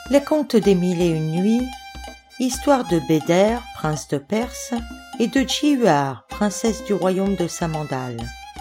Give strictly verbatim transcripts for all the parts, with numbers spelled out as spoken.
Les contes des mille et une nuits, histoire de Béder, prince de Perse, et de Djihuar, princesse du royaume de Samandal.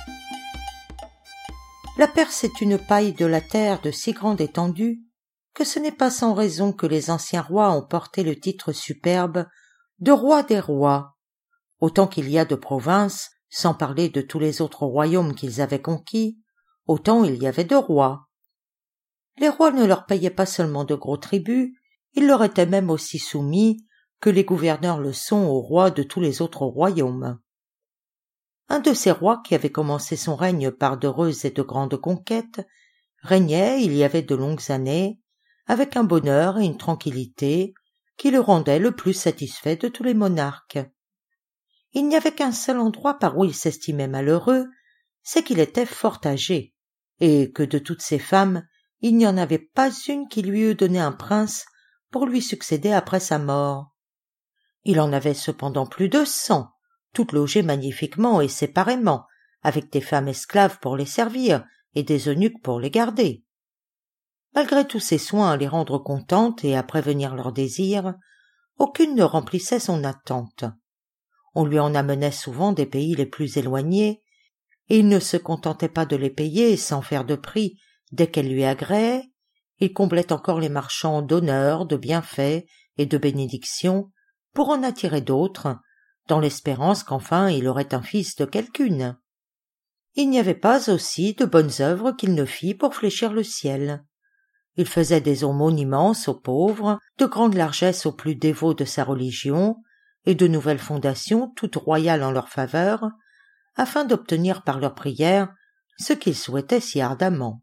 La Perse est une paille de la terre de si grande étendue que ce n'est pas sans raison que les anciens rois ont porté le titre superbe de roi des rois. Autant qu'il y a de provinces, sans parler de tous les autres royaumes qu'ils avaient conquis, autant il y avait de rois. Les rois ne leur payaient pas seulement de gros tributs, ils leur étaient même aussi soumis que les gouverneurs le sont aux rois de tous les autres royaumes. Un de ces rois qui avait commencé son règne par d'heureuses et de grandes conquêtes, régnait, il y avait de longues années, avec un bonheur et une tranquillité qui le rendaient le plus satisfait de tous les monarques. Il n'y avait qu'un seul endroit par où il s'estimait malheureux, c'est qu'il était fort âgé, et que de toutes ses femmes, il n'y en avait pas une qui lui eût donné un prince pour lui succéder après sa mort. Il en avait cependant plus de cent, toutes logées magnifiquement et séparément, avec des femmes esclaves pour les servir et des eunuques pour les garder. Malgré tous ses soins à les rendre contentes et à prévenir leurs désirs, aucune ne remplissait son attente. On lui en amenait souvent des pays les plus éloignés, et il ne se contentait pas de les payer sans faire de prix dès qu'elles lui agréaient. Il comblait encore les marchands d'honneur, de bienfaits et de bénédictions pour en attirer d'autres, dans l'espérance qu'enfin il aurait un fils de quelqu'une. Il n'y avait pas aussi de bonnes œuvres qu'il ne fît pour fléchir le ciel. Il faisait des aumônes immenses aux pauvres, de grandes largesses aux plus dévots de sa religion, et de nouvelles fondations toutes royales en leur faveur, afin d'obtenir par leurs prières ce qu'il souhaitait si ardemment.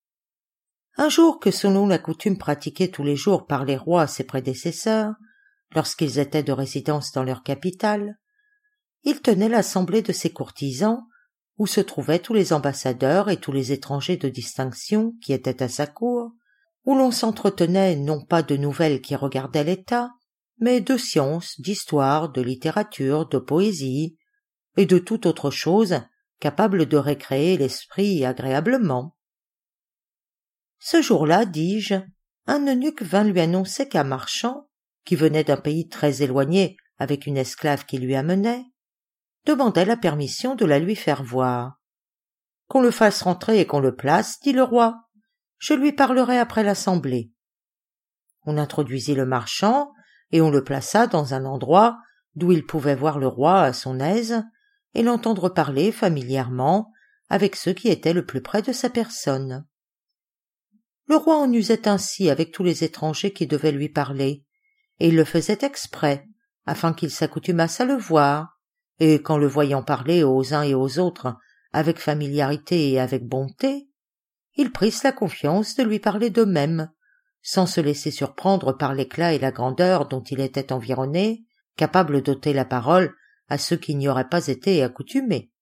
Un jour que selon la coutume pratiquée tous les jours par les rois ses prédécesseurs, lorsqu'ils étaient de résidence dans leur capitale, il tenait l'assemblée de ses courtisans, où se trouvaient tous les ambassadeurs et tous les étrangers de distinction qui étaient à sa cour, où l'on s'entretenait non pas de nouvelles qui regardaient l'État, mais de sciences, d'histoire, de littérature, de poésie, et de toute autre chose capable de récréer l'esprit agréablement. Ce jour-là, dis-je, un eunuque vint lui annoncer qu'un marchand, qui venait d'un pays très éloigné avec une esclave qui lui amenait, demandait la permission de la lui faire voir. « Qu'on le fasse rentrer et qu'on le place, dit le roi. Je lui parlerai après l'assemblée. » On introduisit le marchand et on le plaça dans un endroit d'où il pouvait voir le roi à son aise et l'entendre parler familièrement avec ceux qui étaient le plus près de sa personne. Le roi en usait ainsi avec tous les étrangers qui devaient lui parler, et il le faisait exprès, afin qu'ils s'accoutumassent à le voir, et qu'en le voyant parler aux uns et aux autres avec familiarité et avec bonté, ils prissent la confiance de lui parler d'eux-mêmes, sans se laisser surprendre par l'éclat et la grandeur dont il était environné, capable d'ôter la parole à ceux qui n'y auraient pas été accoutumés.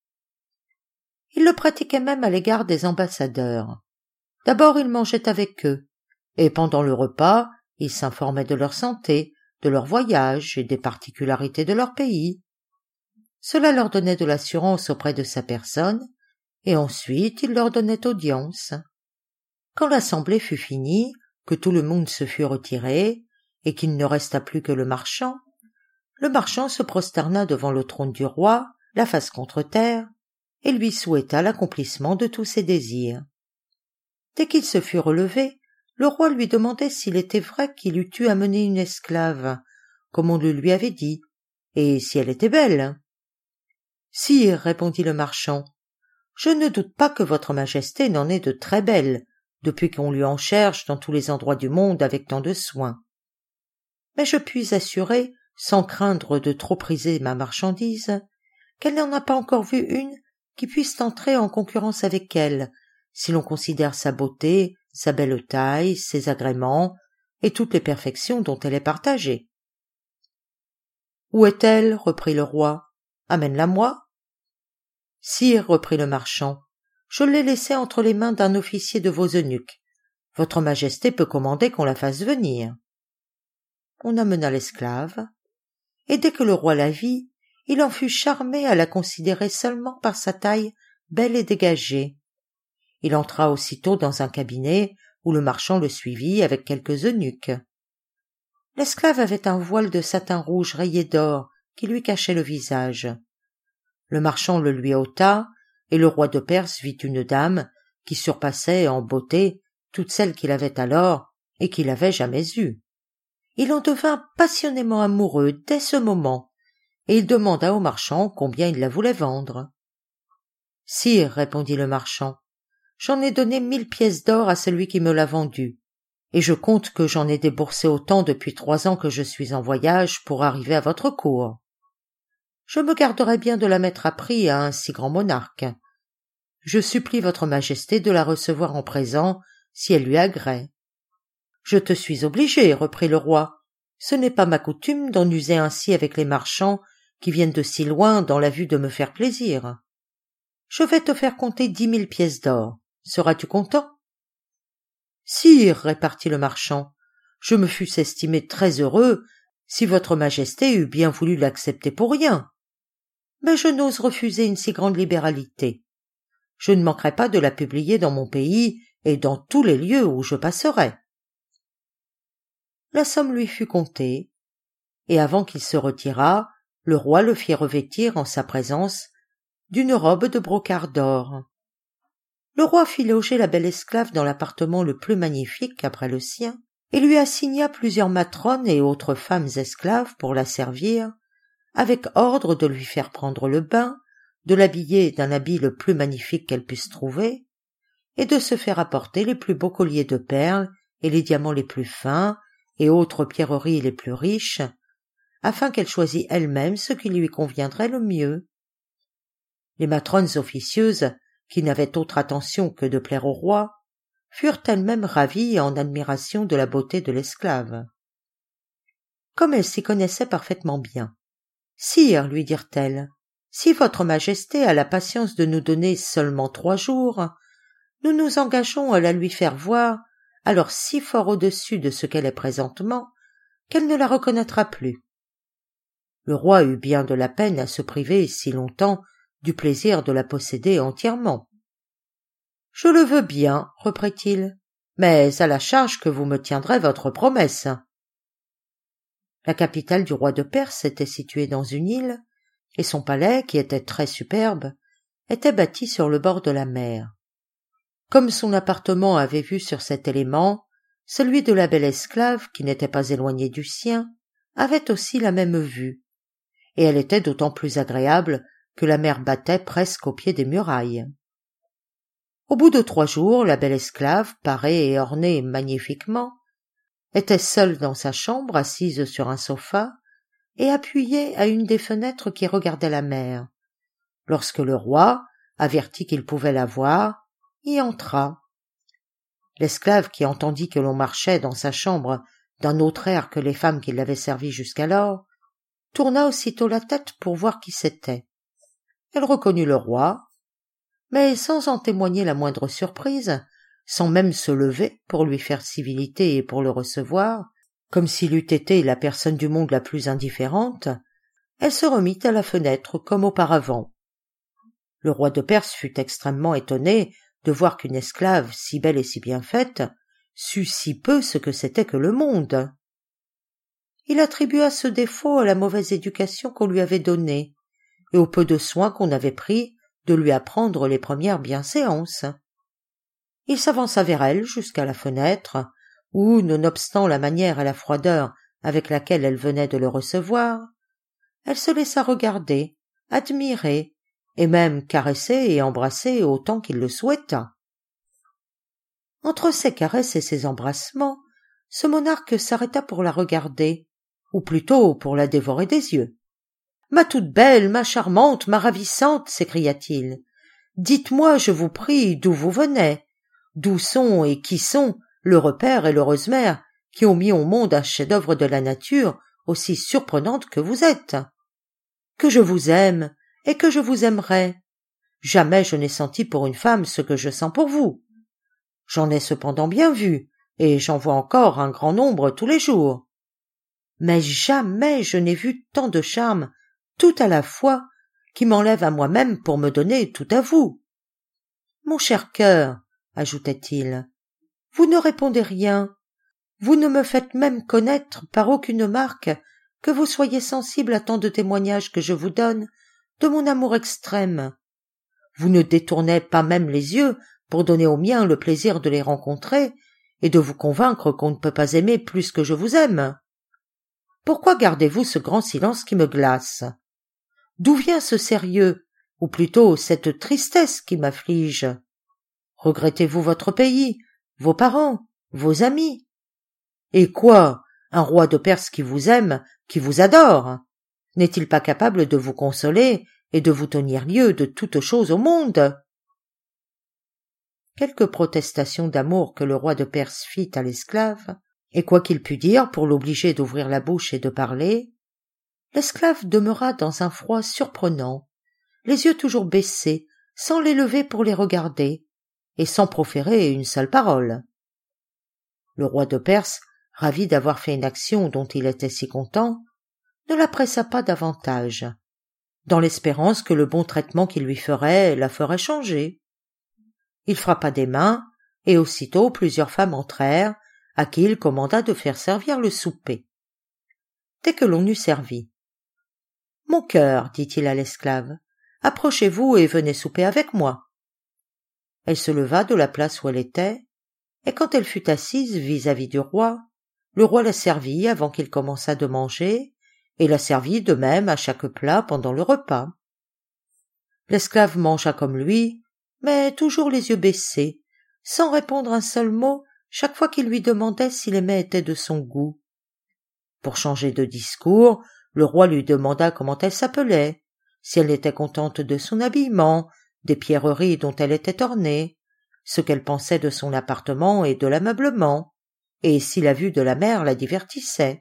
Il le pratiquait même à l'égard des ambassadeurs. D'abord il mangeait avec eux, et pendant le repas, il s'informait de leur santé, de leur voyage et des particularités de leur pays. Cela leur donnait de l'assurance auprès de sa personne, et ensuite il leur donnait audience. Quand l'assemblée fut finie, que tout le monde se fut retiré, et qu'il ne resta plus que le marchand, le marchand se prosterna devant le trône du roi, la face contre terre, et lui souhaita l'accomplissement de tous ses désirs. Dès qu'il se fut relevé, le roi lui demandait s'il était vrai qu'il eût eu amené une esclave, comme on le lui avait dit, et si elle était belle. « Sire, répondit le marchand, je ne doute pas que votre majesté n'en ait de très belles, depuis qu'on lui en cherche dans tous les endroits du monde avec tant de soin. Mais je puis assurer, sans craindre de trop priser ma marchandise, qu'elle n'en a pas encore vu une qui puisse entrer en concurrence avec elle, si l'on considère sa beauté, sa belle taille, ses agréments, et toutes les perfections dont elle est partagée. »« Où est-elle » reprit le roi. « Amène-la-moi. »« Sire, reprit le marchand, je l'ai laissée entre les mains d'un officier de vos eunuques. Votre majesté peut commander qu'on la fasse venir. » On amena l'esclave, et dès que le roi la vit, il en fut charmé à la considérer seulement par sa taille belle et dégagée. Il entra aussitôt dans un cabinet où le marchand le suivit avec quelques eunuques. L'esclave avait un voile de satin rouge rayé d'or qui lui cachait le visage. Le marchand le lui ôta, et le roi de Perse vit une dame qui surpassait en beauté toutes celles qu'il avait alors et qu'il avait jamais eues. Il en devint passionnément amoureux dès ce moment, et il demanda au marchand combien il la voulait vendre. « Sire, répondit le marchand, j'en ai donné mille pièces d'or à celui qui me l'a vendue, et je compte que j'en ai déboursé autant depuis trois ans que je suis en voyage pour arriver à votre cour. Je me garderai bien de la mettre à prix à un si grand monarque. Je supplie votre majesté de la recevoir en présent, si elle lui agrée. »« Je te suis obligé, reprit le roi. Ce n'est pas ma coutume d'en user ainsi avec les marchands qui viennent de si loin dans la vue de me faire plaisir. Je vais te faire compter dix mille pièces d'or. Seras-tu content? »« Sire, répartit le marchand, je me fusse estimé très heureux si votre majesté eût bien voulu l'accepter pour rien. Mais je n'ose refuser une si grande libéralité. Je ne manquerai pas de la publier dans mon pays et dans tous les lieux où je passerai. » La somme lui fut comptée, et avant qu'il se retirât, le roi le fit revêtir en sa présence d'une robe de brocart d'or. Le roi fit loger la belle esclave dans l'appartement le plus magnifique après le sien, et lui assigna plusieurs matrones et autres femmes esclaves pour la servir, avec ordre de lui faire prendre le bain, de l'habiller d'un habit le plus magnifique qu'elle puisse trouver, et de se faire apporter les plus beaux colliers de perles et les diamants les plus fins et autres pierreries les plus riches, afin qu'elle choisît elle-même ce qui lui conviendrait le mieux. Les matrones officieuses, qui n'avaient autre attention que de plaire au roi, furent elles-mêmes ravies et en admiration de la beauté de l'esclave. Comme elles s'y connaissaient parfaitement bien, « Sire, lui dirent-elles, si votre majesté a la patience de nous donner seulement trois jours, nous nous engageons à la lui faire voir, alors si fort au-dessus de ce qu'elle est présentement, qu'elle ne la reconnaîtra plus. » Le roi eut bien de la peine à se priver si longtemps du plaisir de la posséder entièrement. « Je le veux bien, reprit-il, mais à la charge que vous me tiendrez votre promesse. » La capitale du roi de Perse était située dans une île, et son palais, qui était très superbe, était bâti sur le bord de la mer. Comme son appartement avait vue sur cet élément, celui de la belle esclave, qui n'était pas éloigné du sien, avait aussi la même vue, et elle était d'autant plus agréable que la mer battait presque au pied des murailles. Au bout de trois jours, la belle esclave, parée et ornée magnifiquement, était seule dans sa chambre, assise sur un sofa, et appuyée à une des fenêtres qui regardaient la mer, lorsque le roi, averti qu'il pouvait la voir, y entra. L'esclave, qui entendit que l'on marchait dans sa chambre d'un autre air que les femmes qui l'avaient servie jusqu'alors, tourna aussitôt la tête pour voir qui c'était. Elle reconnut le roi, mais sans en témoigner la moindre surprise, sans même se lever pour lui faire civilité et pour le recevoir, comme s'il eût été la personne du monde la plus indifférente, elle se remit à la fenêtre comme auparavant. Le roi de Perse fut extrêmement étonné de voir qu'une esclave si belle et si bien faite sût si peu ce que c'était que le monde. Il attribua ce défaut à la mauvaise éducation qu'on lui avait donnée et au peu de soin qu'on avait pris de lui apprendre les premières bienséances. Il s'avança vers elle jusqu'à la fenêtre, où, nonobstant la manière et la froideur avec laquelle elle venait de le recevoir, elle se laissa regarder, admirer, et même caresser et embrasser autant qu'il le souhaita. Entre ces caresses et ces embrassements, ce monarque s'arrêta pour la regarder, ou plutôt pour la dévorer des yeux. « Ma toute belle, ma charmante, ma ravissante !» s'écria-t-il. « Dites-moi, je vous prie, d'où vous venez, d'où sont et qui sont l'heureux père et l'heureuse mère qui ont mis au monde un chef-d'œuvre de la nature aussi surprenante que vous êtes. Que je vous aime et que je vous aimerai. Jamais je n'ai senti pour une femme ce que je sens pour vous. J'en ai cependant bien vu, et j'en vois encore un grand nombre tous les jours. Mais jamais je n'ai vu tant de charme tout à la fois qui m'enlève à moi-même pour me donner tout à vous. Mon cher cœur, ajoutait-il, vous ne répondez rien. vous ne me faites même connaître par aucune marque que vous soyez sensible à tant de témoignages que je vous donne de mon amour extrême. Vous ne détournez pas même les yeux pour donner aux miens le plaisir de les rencontrer et de vous convaincre qu'on ne peut pas aimer plus que je vous aime. Pourquoi gardez-vous ce grand silence qui me glace? D'où vient ce sérieux, ou plutôt cette tristesse qui m'afflige? Regrettez-vous votre pays, vos parents, vos amis? Et quoi, un roi de Perse qui vous aime, qui vous adore, n'est-il pas capable de vous consoler et de vous tenir lieu de toute chose au monde? Quelques protestations d'amour que le roi de Perse fit à l'esclave, et quoi qu'il pût dire pour l'obliger d'ouvrir la bouche et de parler, l'esclave demeura dans un froid surprenant, les yeux toujours baissés, sans les lever pour les regarder, et sans proférer une seule parole. Le roi de Perse, ravi d'avoir fait une action dont il était si content, ne la pressa pas davantage, dans l'espérance que le bon traitement qu'il lui ferait la ferait changer. Il frappa des mains, et aussitôt plusieurs femmes entrèrent, à qui il commanda de faire servir le souper. Dès que l'on eut servi, « Mon cœur, dit-il à l'esclave, approchez-vous et venez souper avec moi. » Elle se leva de la place où elle était, et quand elle fut assise vis-à-vis du roi, le roi la servit avant qu'il commençât de manger, et la servit de même à chaque plat pendant le repas. L'esclave mangea comme lui, mais toujours les yeux baissés, sans répondre un seul mot chaque fois qu'il lui demandait si les mets étaient de son goût. Pour changer de discours, le roi lui demanda comment elle s'appelait, si elle était contente de son habillement, des pierreries dont elle était ornée, ce qu'elle pensait de son appartement et de l'ameublement, et si la vue de la mer la divertissait.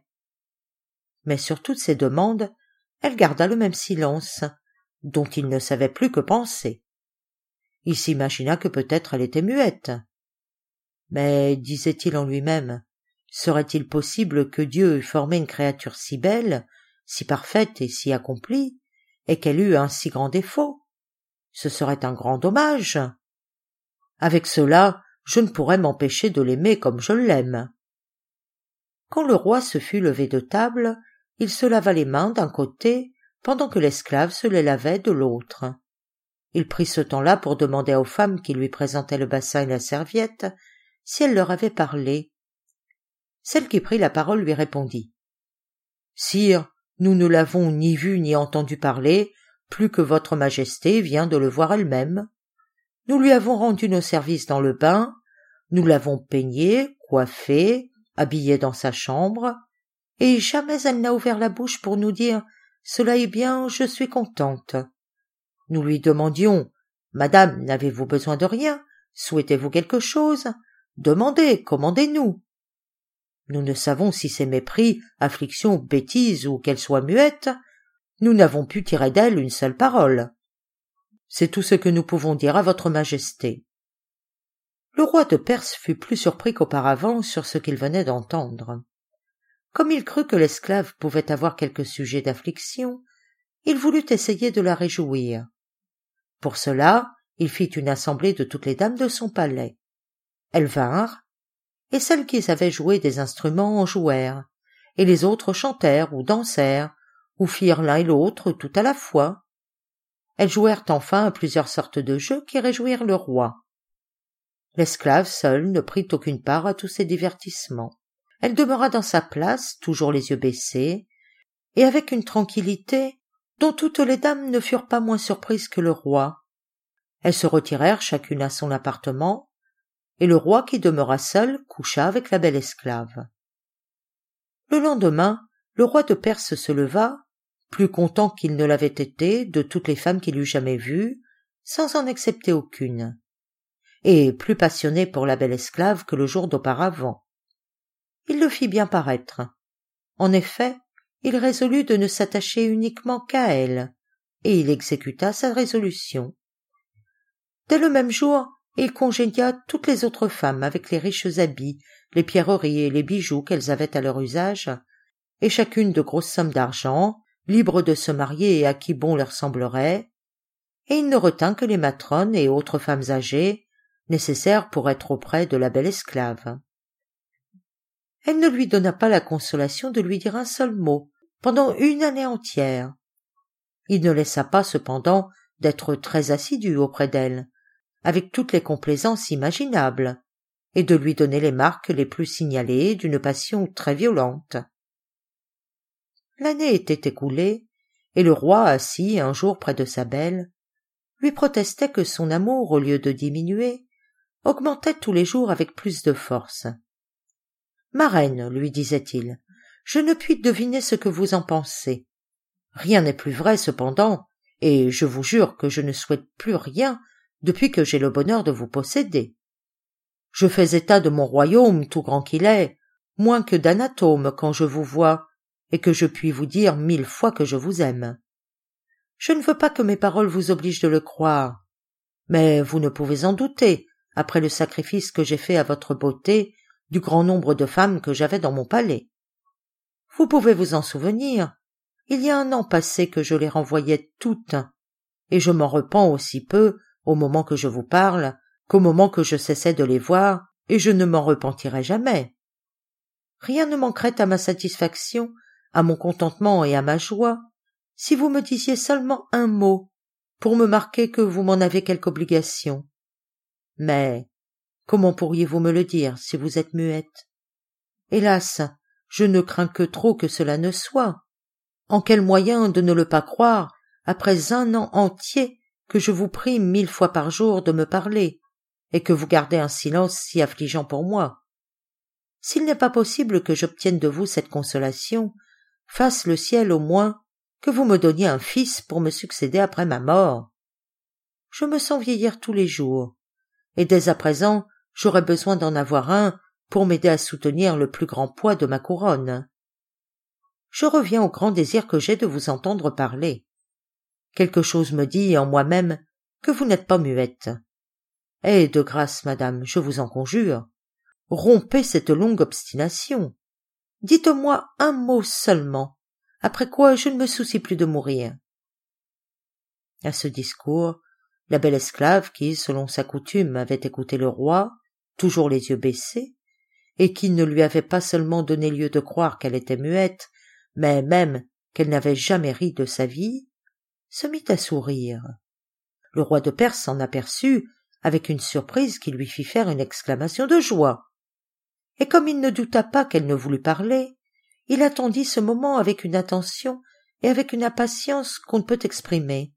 Mais sur toutes ces demandes, elle garda le même silence, dont il ne savait plus que penser. Il s'imagina que peut-être elle était muette. Mais, disait-il en lui-même, serait-il possible que Dieu eût formé une créature si belle, si parfaite et si accomplie, et qu'elle eût un si grand défaut? Ce serait un grand dommage. Avec cela, je ne pourrais m'empêcher de l'aimer comme je l'aime. Quand le roi se fut levé de table, il se lava les mains d'un côté, pendant que l'esclave se les lavait de l'autre. Il prit ce temps-là pour demander aux femmes qui lui présentaient le bassin et la serviette si elle leur avait parlé. Celle qui prit la parole lui répondit. « Sire, nous ne l'avons ni vu ni entendu parler, plus que votre majesté vient de le voir elle-même. Nous lui avons rendu nos services dans le bain, nous l'avons peigné, coiffé, habillé dans sa chambre, et jamais elle n'a ouvert la bouche pour nous dire « Cela est bien, je suis contente ». Nous lui demandions « Madame, n'avez-vous besoin de rien? Souhaitez-vous quelque chose? Demandez, commandez-nous. » Nous ne savons si c'est mépris, affliction, bêtise ou qu'elle soit muette. Nous n'avons pu tirer d'elle une seule parole. C'est tout ce que nous pouvons dire à votre majesté. Le roi de Perse fut plus surpris qu'auparavant sur ce qu'il venait d'entendre. Comme il crut que l'esclave pouvait avoir quelque sujet d'affliction, il voulut essayer de la réjouir. Pour cela, il fit une assemblée de toutes les dames de son palais. Elles vinrent, et celles qui savaient jouer des instruments en jouèrent, et les autres chantèrent ou dansèrent, ou firent l'un et l'autre tout à la fois. Elles jouèrent enfin à plusieurs sortes de jeux qui réjouirent le roi. L'esclave seule ne prit aucune part à tous ces divertissements. Elle demeura dans sa place, toujours les yeux baissés, et avec une tranquillité dont toutes les dames ne furent pas moins surprises que le roi. Elles se retirèrent chacune à son appartement, et le roi qui demeura seul coucha avec la belle esclave. Le lendemain, le roi de Perse se leva, plus content qu'il ne l'avait été de toutes les femmes qu'il eût jamais vues, sans en accepter aucune, et plus passionné pour la belle esclave que le jour d'auparavant. Il le fit bien paraître. En effet, il résolut de ne s'attacher uniquement qu'à elle, et il exécuta sa résolution. Dès le même jour, il congédia toutes les autres femmes avec les riches habits, les pierreries et les bijoux qu'elles avaient à leur usage, et chacune de grosses sommes d'argent, libres de se marier et à qui bon leur semblerait, et il ne retint que les matrones et autres femmes âgées, nécessaires pour être auprès de la belle esclave. Elle ne lui donna pas la consolation de lui dire un seul mot pendant une année entière. Il ne laissa pas, cependant, d'être très assidu auprès d'elle, avec toutes les complaisances imaginables, et de lui donner les marques les plus signalées d'une passion très violente. L'année était écoulée, et le roi, assis un jour près de sa belle, lui protestait que son amour, au lieu de diminuer, augmentait tous les jours avec plus de force. « Ma reine, lui disait-il, je ne puis deviner ce que vous en pensez. Rien n'est plus vrai, cependant, et je vous jure que je ne souhaite plus rien depuis que j'ai le bonheur de vous posséder. Je fais état de mon royaume, tout grand qu'il est, moins que d'anatome quand je vous vois, et que je puis vous dire mille fois que je vous aime. Je ne veux pas que mes paroles vous obligent de le croire, mais vous ne pouvez en douter, après le sacrifice que j'ai fait à votre beauté, du grand nombre de femmes que j'avais dans mon palais. Vous pouvez vous en souvenir, il y a un an passé que je les renvoyais toutes, et je m'en repens aussi peu, au moment que je vous parle, qu'au moment que je cessais de les voir, et je ne m'en repentirai jamais. Rien ne manquerait à ma satisfaction, à mon contentement et à ma joie, si vous me disiez seulement un mot, pour me marquer que vous m'en avez quelque obligation. Mais comment pourriez-vous me le dire si vous êtes muette? Hélas, je ne crains que trop que cela ne soit. En quel moyen de ne le pas croire, après un an entier que je vous prie mille fois par jour de me parler, et que vous gardez un silence si affligeant pour moi? S'il n'est pas possible que j'obtienne de vous cette consolation, fasse le ciel au moins que vous me donniez un fils pour me succéder après ma mort. Je me sens vieillir tous les jours, et dès à présent j'aurais besoin d'en avoir un pour m'aider à soutenir le plus grand poids de ma couronne. Je reviens au grand désir que j'ai de vous entendre parler. Quelque chose me dit en moi-même que vous n'êtes pas muette. Eh, de grâce, madame, je vous en conjure, rompez cette longue obstination. Dites-moi un mot seulement, après quoi je ne me soucie plus de mourir. À ce discours, la belle esclave qui, selon sa coutume, avait écouté le roi, toujours les yeux baissés, et qui ne lui avait pas seulement donné lieu de croire qu'elle était muette, mais même qu'elle n'avait jamais ri de sa vie, se mit à sourire. Le roi de Perse s'en aperçut avec une surprise qui lui fit faire une exclamation de joie. Et comme il ne douta pas qu'elle ne voulût parler, il attendit ce moment avec une attention et avec une impatience qu'on ne peut exprimer.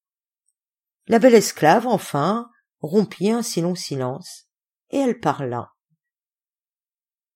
La belle esclave, enfin, rompit un si long silence, et elle parla.